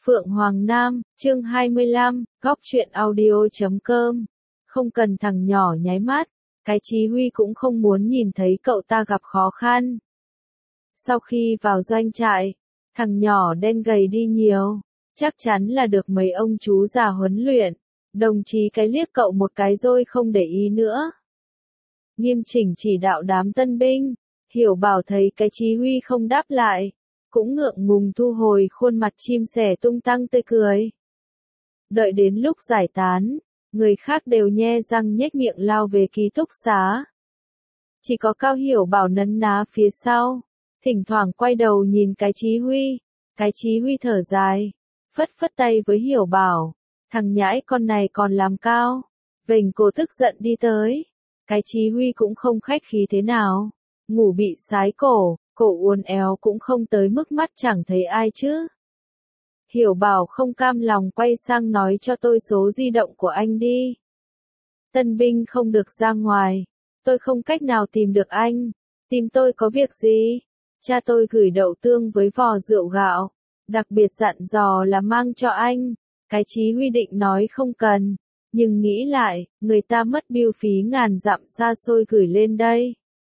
Phượng Hoàng Nam, chương 25, góc truyện audio.com. Không cần thằng nhỏ nháy mắt, cái Chí Huy cũng không muốn nhìn thấy cậu ta gặp khó khăn. Sau khi vào doanh trại, thằng nhỏ đen gầy đi nhiều, chắc chắn là được mấy ông chú già huấn luyện. Đồng chí cái liếc cậu một cái rồi không để ý nữa. Nghiêm chỉnh chỉ đạo đám tân binh, Hiểu Bảo thấy cái Chí Huy không đáp lại, cũng ngượng ngùng thu hồi khuôn mặt chim sẻ tung tăng tươi cười. Đợi đến lúc giải tán, người khác đều nhe răng nhếch miệng lao về ký túc xá. Chỉ có Cao Hiểu Bảo nấn ná phía sau, thỉnh thoảng quay đầu nhìn cái Chí Huy. Cái Chí Huy thở dài, phất phất tay với Hiểu Bảo, thằng nhãi con này còn làm cao. Vểnh cổ tức giận đi tới, cái Chí Huy cũng không khách khí thế nào, ngủ bị sái cổ uốn éo cũng không tới mức mắt chẳng thấy ai chứ. Hiểu Bảo không cam lòng quay sang nói cho tôi số di động của anh đi. Tân binh không được ra ngoài, tôi không cách nào tìm được anh, tìm tôi có việc gì? Cha tôi gửi đậu tương với vò rượu gạo, đặc biệt dặn dò là mang cho anh. Cái Chí Huy định nói không cần, nhưng nghĩ lại, người ta mất bưu phí ngàn dặm xa xôi gửi lên đây.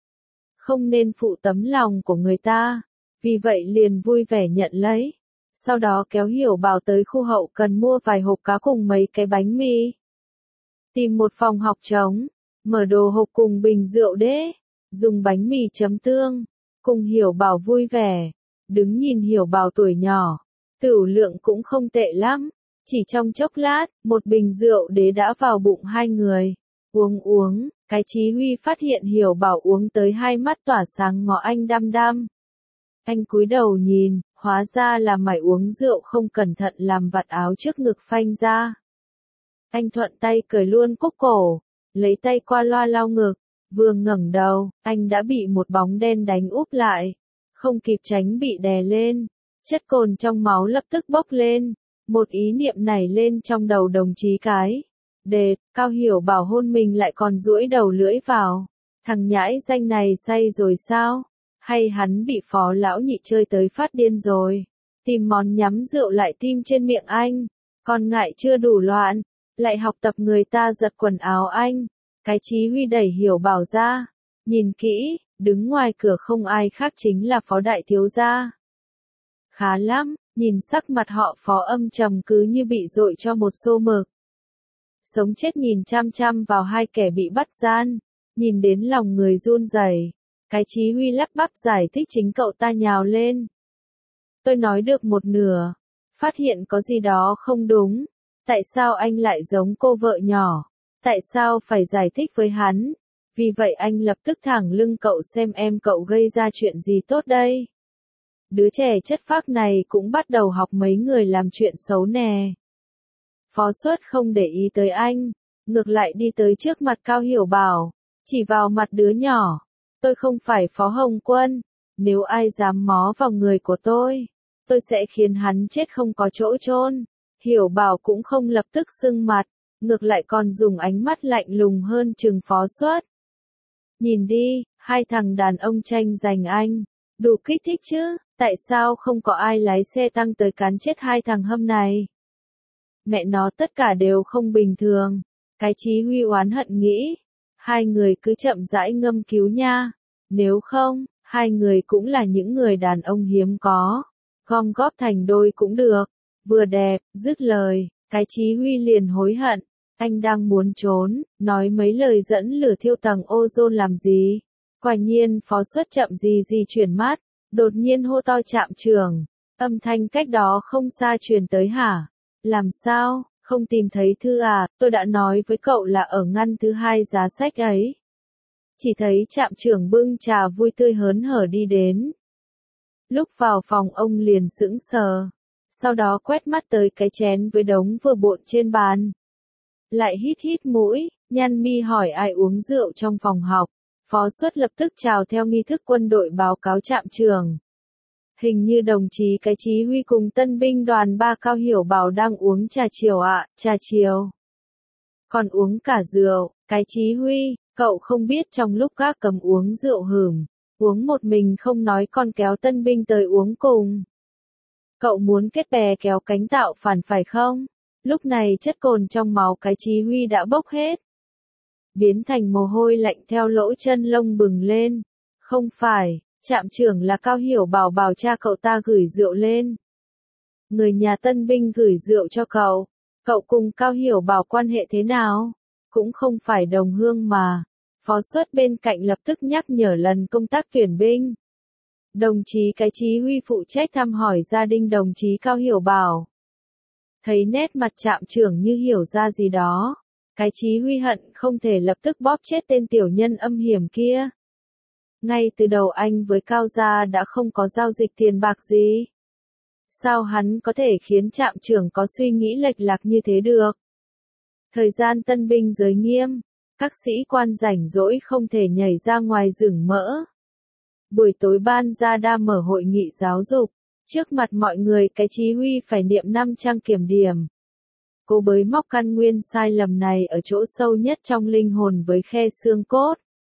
Không nên phụ tấm lòng của người ta, vì vậy liền vui vẻ nhận lấy. Sau đó kéo Hiểu Bảo tới khu hậu cần mua vài hộp cá cùng mấy cái bánh mì. Tìm một phòng học trống, mở đồ hộp cùng bình rượu đế, dùng bánh mì chấm tương, cùng Hiểu Bảo vui vẻ. Đứng nhìn Hiểu Bảo tuổi nhỏ, tửu lượng cũng không tệ lắm. Chỉ trong chốc lát, một bình rượu đế đã vào bụng hai người. Uống, cái Chí Huy phát hiện Hiểu Bảo uống tới hai mắt tỏa sáng ngó anh đăm đăm. Anh cúi đầu nhìn, hóa ra là mải uống rượu không cẩn thận làm vạt áo trước ngực phanh ra. Anh thuận tay cởi luôn cúc cổ, lấy tay qua loa lau ngực, vừa ngẩng đầu, anh đã bị một bóng đen đánh úp lại, không kịp tránh bị đè lên, chất cồn trong máu lập tức bốc lên, một ý niệm nảy lên trong đầu đồng chí cái. Cao Hiểu Bảo hôn mình lại còn duỗi đầu lưỡi vào, thằng nhãi danh này say rồi sao? Hay hắn bị Phó lão nhị chơi tới phát điên rồi, tìm món nhắm rượu lại tim trên miệng anh, còn ngại chưa đủ loạn, lại học tập người ta giật quần áo anh. Cái Chí Huy đẩy Hiểu Bảo ra, nhìn kỹ, đứng ngoài cửa không ai khác chính là Phó đại thiếu gia. Khá lắm, nhìn sắc mặt họ Phó âm trầm cứ như bị dội cho một xô mực. Sống chết nhìn chăm chăm vào hai kẻ bị bắt gian, nhìn đến lòng người run rẩy. Cái Chí Huy lắp bắp giải thích chính cậu ta nhào lên. Tôi nói được một nửa, phát hiện có gì đó không đúng. Tại sao anh lại giống cô vợ nhỏ? Tại sao phải giải thích với hắn? Vì vậy anh lập tức thẳng lưng cậu xem em cậu gây ra chuyện gì tốt đây. Đứa trẻ chất phác này cũng bắt đầu học mấy người làm chuyện xấu nè. Phó Suất không để ý tới anh, ngược lại đi tới trước mặt Cao Hiểu Bảo, chỉ vào mặt đứa nhỏ. Tôi không phải Phó Hồng Quân, nếu ai dám mó vào người của tôi sẽ khiến hắn chết không có chỗ chôn. Hiểu Bảo cũng không lập tức sưng mặt, ngược lại còn dùng ánh mắt lạnh lùng hơn trừng Phó Suất. Nhìn đi, hai thằng đàn ông tranh giành anh, đủ kích thích chứ, tại sao không có ai lái xe tăng tới cán chết hai thằng hâm này? Mẹ nó tất cả đều không bình thường. Cái Chí Huy oán hận nghĩ, hai người cứ chậm rãi ngâm cứu nha, nếu không, hai người cũng là những người đàn ông hiếm có, gom góp thành đôi cũng được. Vừa đẹp, dứt lời, cái Chí Huy liền hối hận, anh đang muốn trốn, nói mấy lời dẫn lửa thiêu tầng ozone làm gì. Quả nhiên Phó Suất chậm gì chuyển mắt, đột nhiên hô to trạm trưởng, âm thanh cách đó không xa truyền tới hả? Làm sao, không tìm thấy thư à? Tôi đã nói với cậu là ở ngăn thứ hai giá sách ấy. Chỉ thấy trạm trưởng bưng trà vui tươi hớn hở đi đến. Lúc vào phòng ông liền sững sờ, sau đó quét mắt tới cái chén với đống vừa bộn trên bàn. Lại hít mũi, nhăn mi hỏi ai uống rượu trong phòng học. Phó Suất lập tức chào theo nghi thức quân đội báo cáo trạm trưởng. Hình như đồng chí cái Chí Huy cùng tân binh đoàn 3 Cao Hiểu Bảo đang uống trà chiều ạ, trà chiều. Còn uống cả rượu, cái Chí Huy, cậu không biết trong lúc các cầm uống rượu hửm, uống một mình không nói còn kéo tân binh tới uống cùng. Cậu muốn kết bè kéo cánh tạo phản phải không? Lúc này chất cồn trong máu cái Chí Huy đã bốc hết. Biến thành mồ hôi lạnh theo lỗ chân lông bừng lên. Không phải, trạm trưởng là Cao Hiểu Bảo bảo cha cậu ta gửi rượu lên. Người nhà tân binh gửi rượu cho cậu. Cậu cùng Cao Hiểu Bảo quan hệ thế nào? Cũng không phải đồng hương mà. Phó Xuất bên cạnh lập tức nhắc nhở lần công tác tuyển binh. Đồng chí cái Chí Huy phụ trách thăm hỏi gia đình đồng chí Cao Hiểu Bảo. Thấy nét mặt trạm trưởng như hiểu ra gì đó. Cái Chí Huy hận không thể lập tức bóp chết tên tiểu nhân âm hiểm kia. Ngay từ đầu anh với Cao gia đã không có giao dịch tiền bạc gì. Sao hắn có thể khiến trạm trưởng có suy nghĩ lệch lạc như thế được? Thời gian tân binh giới nghiêm, các sĩ quan rảnh rỗi không thể nhảy ra ngoài rừng mỡ. Buổi tối ban gia đa mở hội nghị giáo dục, trước mặt mọi người cái Chí Huy phải niệm 5 trang kiểm điểm. Cô bới móc căn nguyên sai lầm này ở chỗ sâu nhất trong linh hồn với khe xương cốt.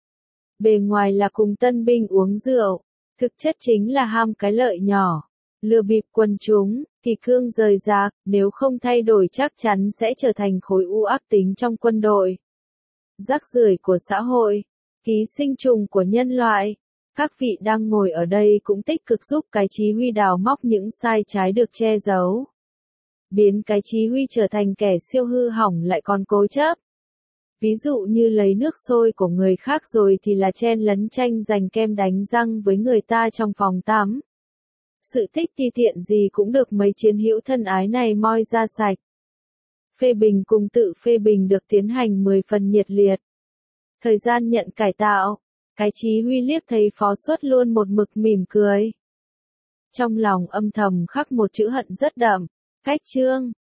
Bề ngoài là cùng tân binh uống rượu, thực chất chính là ham cái lợi nhỏ, lừa bịp quần chúng, kỳ cương rời rạc, nếu không thay đổi chắc chắn sẽ trở thành khối u ác tính trong quân đội. Rác rưởi của xã hội, ký sinh trùng của nhân loại. Các vị đang ngồi ở đây cũng tích cực giúp cái Chí Huy đào móc những sai trái được che giấu. Biến cái Chí Huy trở thành kẻ siêu hư hỏng lại còn cố chấp. Ví dụ như lấy nước sôi của người khác rồi thì là chen lấn tranh giành kem đánh răng với người ta trong phòng tắm. Sự thích ti tiện gì cũng được mấy chiến hữu thân ái này moi ra sạch. Phê bình cùng tự phê bình được tiến hành 10 phần nhiệt liệt. Thời gian nhận cải tạo, cái Chí Huy liếc thấy Phó Xuất luôn một mực mỉm cười. Trong lòng âm thầm khắc một chữ hận rất đậm, cách chương.